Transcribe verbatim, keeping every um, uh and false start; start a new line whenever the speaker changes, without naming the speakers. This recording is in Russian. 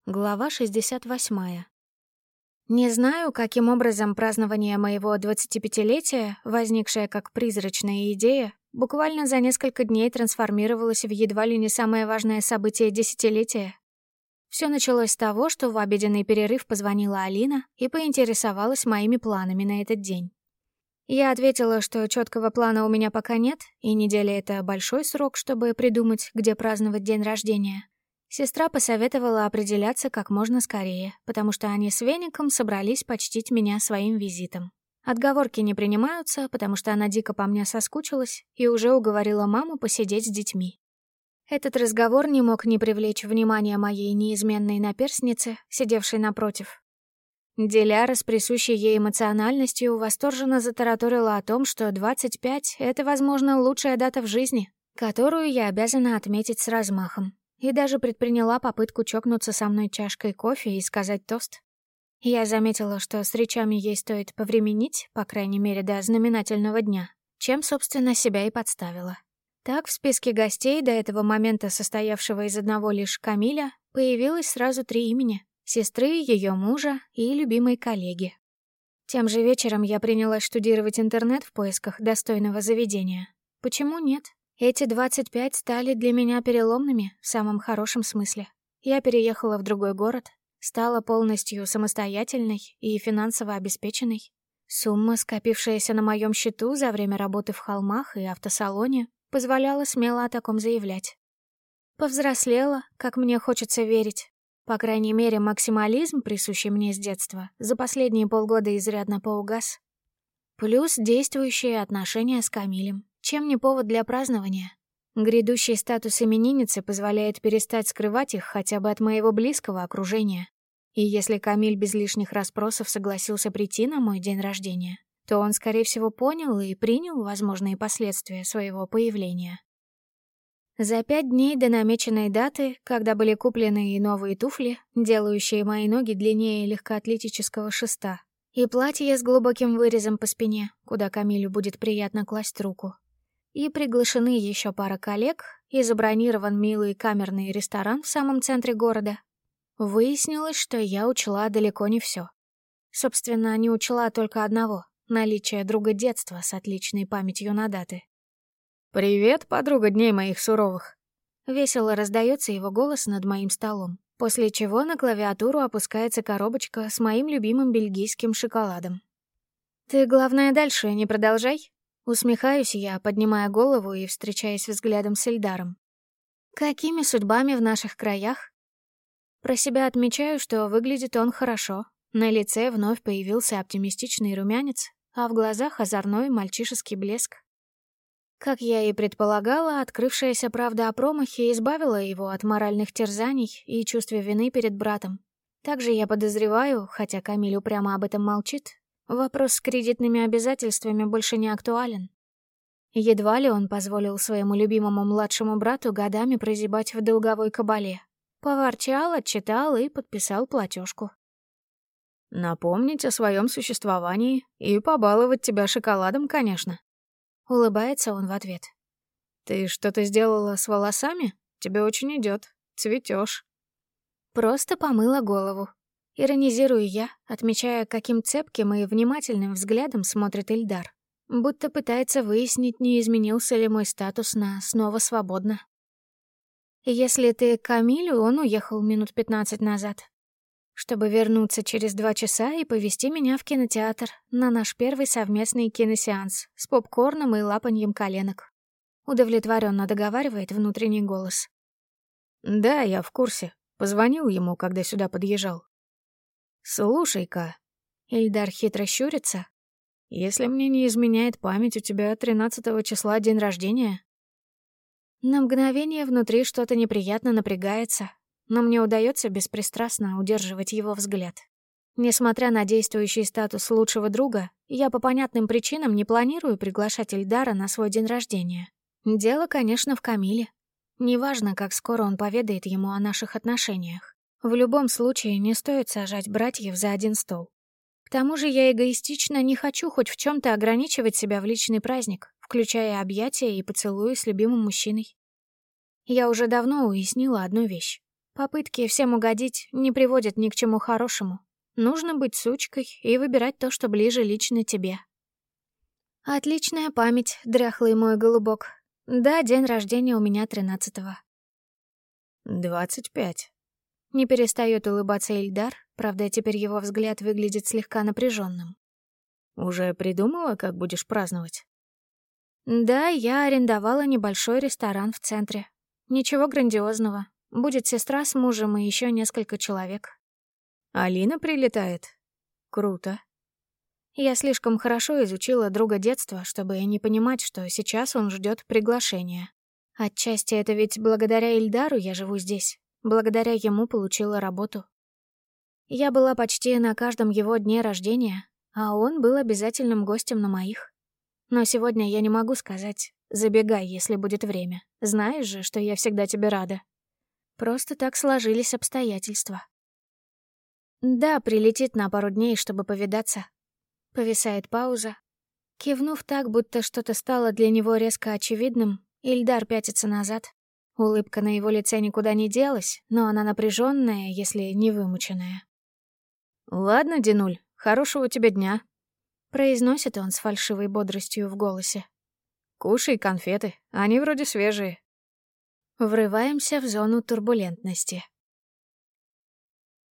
Глава шестьдесят восьмая. Не знаю, каким образом празднование моего двадцатипятилетия, возникшее как призрачная идея, буквально за несколько дней трансформировалось в едва ли не самое важное событие десятилетия. Все началось с того, что в обеденный перерыв позвонила Алина и поинтересовалась моими планами на этот день. Я ответила, что четкого плана у меня пока нет, и неделя — это большой срок, чтобы придумать, где праздновать день рождения. Сестра посоветовала определяться как можно скорее, потому что они с Веником собрались почтить меня своим визитом. Отговорки не принимаются, потому что она дико по мне соскучилась и уже уговорила маму посидеть с детьми. Этот разговор не мог не привлечь внимания моей неизменной наперсницы, сидевшей напротив. Диляра с присущей ей эмоциональностью восторженно затараторила о том, что двадцать пять — это, возможно, лучшая дата в жизни, которую я обязана отметить с размахом. И даже предприняла попытку чокнуться со мной чашкой кофе и сказать тост. Я заметила, что с речами ей стоит повременить, по крайней мере, до знаменательного дня, чем, собственно, себя и подставила. Так, в списке гостей, до этого момента состоявшего из одного лишь Камиля, появилось сразу три имени — сестры, ее мужа и любимой коллеги. Тем же вечером я принялась штудировать интернет в поисках достойного заведения. Почему нет? Эти двадцать пять стали для меня переломными в самом хорошем смысле. Я переехала в другой город, стала полностью самостоятельной и финансово обеспеченной. Сумма, скопившаяся на моем счету за время работы в холмах и автосалоне, позволяла смело о таком заявлять. Повзрослела, как мне хочется верить. По крайней мере, максимализм, присущий мне с детства, за последние полгода изрядно поугас. Плюс действующие отношения с Камилем. Чем не повод для празднования? Грядущий статус именинницы позволяет перестать скрывать их хотя бы от моего близкого окружения. И если Камиль без лишних расспросов согласился прийти на мой день рождения, то он, скорее всего, понял и принял возможные последствия своего появления. За пять дней до намеченной даты, когда были куплены и новые туфли, делающие мои ноги длиннее легкоатлетического шеста, и платье с глубоким вырезом по спине, куда Камилю будет приятно класть руку, и приглашены еще пара коллег, и забронирован милый камерный ресторан в самом центре города, выяснилось, что я учла далеко не все. Собственно, не учла только одного — наличие друга детства с отличной памятью на даты. «Привет, подруга дней моих суровых!» Весело раздается его голос над моим столом, после чего на клавиатуру опускается коробочка с моим любимым бельгийским шоколадом. «Ты, главное, дальше не продолжай». Усмехаюсь я, поднимая голову и встречаясь взглядом с Эльдаром. «Какими судьбами в наших краях?» Про себя отмечаю, что выглядит он хорошо. На лице вновь появился оптимистичный румянец, а в глазах озорной мальчишеский блеск. Как я и предполагала, открывшаяся правда о промахе избавила его от моральных терзаний и чувства вины перед братом. Также я подозреваю, хотя Камиль упрямо об этом молчит, вопрос с кредитными обязательствами больше не актуален. Едва ли он позволил своему любимому младшему брату годами прозябать в долговой кабале. Поворчал, отчитал и подписал платежку. «Напомнить о своем существовании и побаловать тебя шоколадом, конечно». Улыбается он в ответ. «Ты что-то сделала с волосами? Тебе очень идет. Цветешь. Просто помыла голову. Иронизирую я, отмечая, каким цепким и внимательным взглядом смотрит Эльдар. Будто пытается выяснить, не изменился ли мой статус на «снова свободно». Если ты к Камилю, он уехал минут пятнадцать назад, чтобы вернуться через два часа и повезти меня в кинотеатр на наш первый совместный киносеанс с попкорном и лапаньем коленок. Удовлетворенно договаривает внутренний голос. «Да, я в курсе. Позвонил ему, когда сюда подъезжал». «Слушай-ка», — Эльдар хитро щурится, «если мне не изменяет память, у тебя тринадцатого числа день рождения?» На мгновение внутри что-то неприятно напрягается, но мне удается беспристрастно удерживать его взгляд. Несмотря на действующий статус лучшего друга, я по понятным причинам не планирую приглашать Эльдара на свой день рождения. Дело, конечно, в Камиле. Неважно, как скоро он поведает ему о наших отношениях. В любом случае, не стоит сажать братьев за один стол. К тому же я эгоистично не хочу хоть в чем-то ограничивать себя в личный праздник, включая объятия и поцелуи с любимым мужчиной. Я уже давно уяснила одну вещь. Попытки всем угодить не приводят ни к чему хорошему. Нужно быть сучкой и выбирать то, что ближе лично тебе. Отличная память, дряхлый мой голубок. Да, день рождения у меня тринадцатого.
«Двадцать пять».
Не перестает улыбаться Ильдар, правда, теперь его взгляд выглядит слегка напряженным.
«Уже придумала, как будешь праздновать?»
Да, я арендовала небольшой ресторан в центре. Ничего грандиозного. Будет сестра с мужем и еще несколько человек.
«Алина прилетает?» «Круто».
Я слишком хорошо изучила друга детства, чтобы не понимать, что сейчас он ждет приглашения. Отчасти это ведь благодаря Ильдару я живу здесь. Благодаря ему получила работу. Я была почти на каждом его дне рождения, а он был обязательным гостем на моих. Но сегодня я не могу сказать «забегай, если будет время». Знаешь же, что я всегда тебе рада. Просто так сложились обстоятельства. Да, прилетит на пару дней, чтобы повидаться. Повисает пауза. Кивнув так, будто что-то стало для него резко очевидным, Ильдар пятится назад. Улыбка на его лице никуда не делась, но она напряженная, если не вымученная.
«Ладно, Динуль, хорошего тебе дня»,
— произносит он с фальшивой бодростью в голосе.
«Кушай конфеты, они вроде свежие».
Врываемся в зону турбулентности.